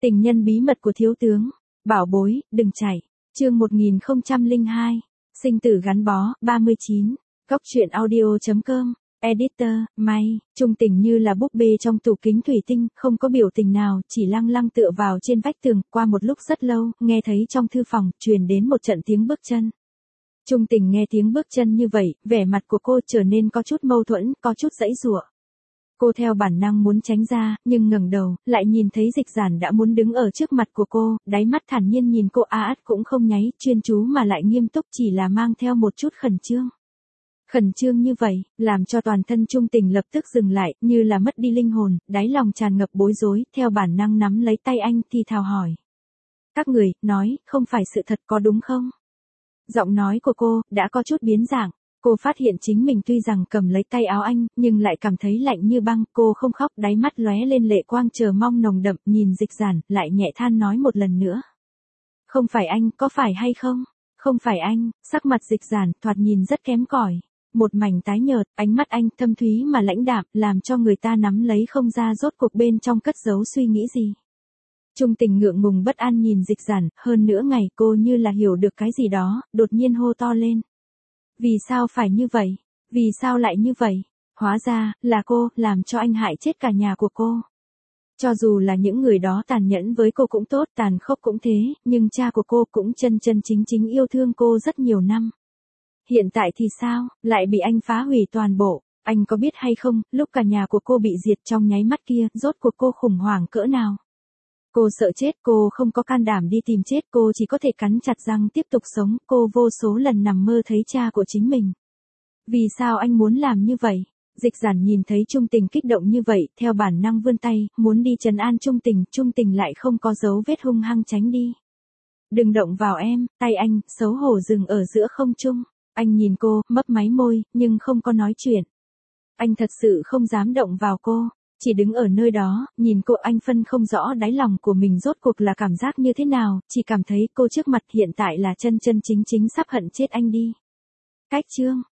Tình nhân bí mật của thiếu tướng. Bảo bối, đừng chạy. Chương 1002. Sinh tử gắn bó, 39. Góc truyện audio.com. Editor, May. Trung Tình như là búp bê trong tủ kính thủy tinh, không có biểu tình nào, chỉ lăng lăng tựa vào trên vách tường. Qua một lúc rất lâu, nghe thấy trong thư phòng, truyền đến một trận tiếng bước chân. Trung Tình nghe tiếng bước chân như vậy, vẻ mặt của cô trở nên có chút mâu thuẫn, có chút giãy giụa. Cô theo bản năng muốn tránh ra, nhưng ngẩng đầu, lại nhìn thấy Dịch Giản đã muốn đứng ở trước mặt của cô, đáy mắt thản nhiên nhìn cô cũng không nháy, chuyên chú mà lại nghiêm túc, chỉ là mang theo một chút khẩn trương. Khẩn trương như vậy, làm cho toàn thân Trung Tình lập tức dừng lại, như là mất đi linh hồn, đáy lòng tràn ngập bối rối, theo bản năng nắm lấy tay anh thì thào hỏi. Các người, nói, không phải sự thật có đúng không? Giọng nói của cô, đã có chút biến dạng. Cô phát hiện chính mình tuy rằng cầm lấy tay áo anh, nhưng lại cảm thấy lạnh như băng, cô không khóc, đáy mắt lóe lên lệ quang chờ mong nồng đậm, nhìn Dịch Giản, lại nhẹ than nói một lần nữa. Không phải anh, có phải hay không? Không phải anh, sắc mặt Dịch Giản, thoạt nhìn rất kém cỏi. Một mảnh tái nhợt, ánh mắt anh thâm thúy mà lãnh đạm, làm cho người ta nắm lấy không ra rốt cuộc bên trong cất giấu suy nghĩ gì. Trung Tình ngượng ngùng bất an nhìn Dịch Giản, hơn nữa ngày cô như là hiểu được cái gì đó, đột nhiên hô to lên. Vì sao phải như vậy? Vì sao lại như vậy? Hóa ra, là cô, làm cho anh hại chết cả nhà của cô. Cho dù là những người đó tàn nhẫn với cô cũng tốt, tàn khốc cũng thế, nhưng cha của cô cũng chân chân chính chính yêu thương cô rất nhiều năm. Hiện tại thì sao, lại bị anh phá hủy toàn bộ. Anh có biết hay không, lúc cả nhà của cô bị diệt trong nháy mắt kia, rốt cuộc cô khủng hoảng cỡ nào? Cô sợ chết, cô không có can đảm đi tìm chết, cô chỉ có thể cắn chặt răng tiếp tục sống, cô vô số lần nằm mơ thấy cha của chính mình. Vì sao anh muốn làm như vậy? Dịch Giản nhìn thấy Trung Tình kích động như vậy, theo bản năng vươn tay, muốn đi trấn an Trung Tình lại không có dấu vết hung hăng tránh đi. Đừng động vào em, tay anh, xấu hổ dừng ở giữa không trung. Anh nhìn cô, mấp máy môi, nhưng không có nói chuyện. Anh thật sự không dám động vào cô. Chỉ đứng ở nơi đó, nhìn cô, anh phân không rõ đáy lòng của mình rốt cuộc là cảm giác như thế nào, chỉ cảm thấy cô trước mặt hiện tại là chân chân chính chính sắp hận chết anh đi. Cách chương,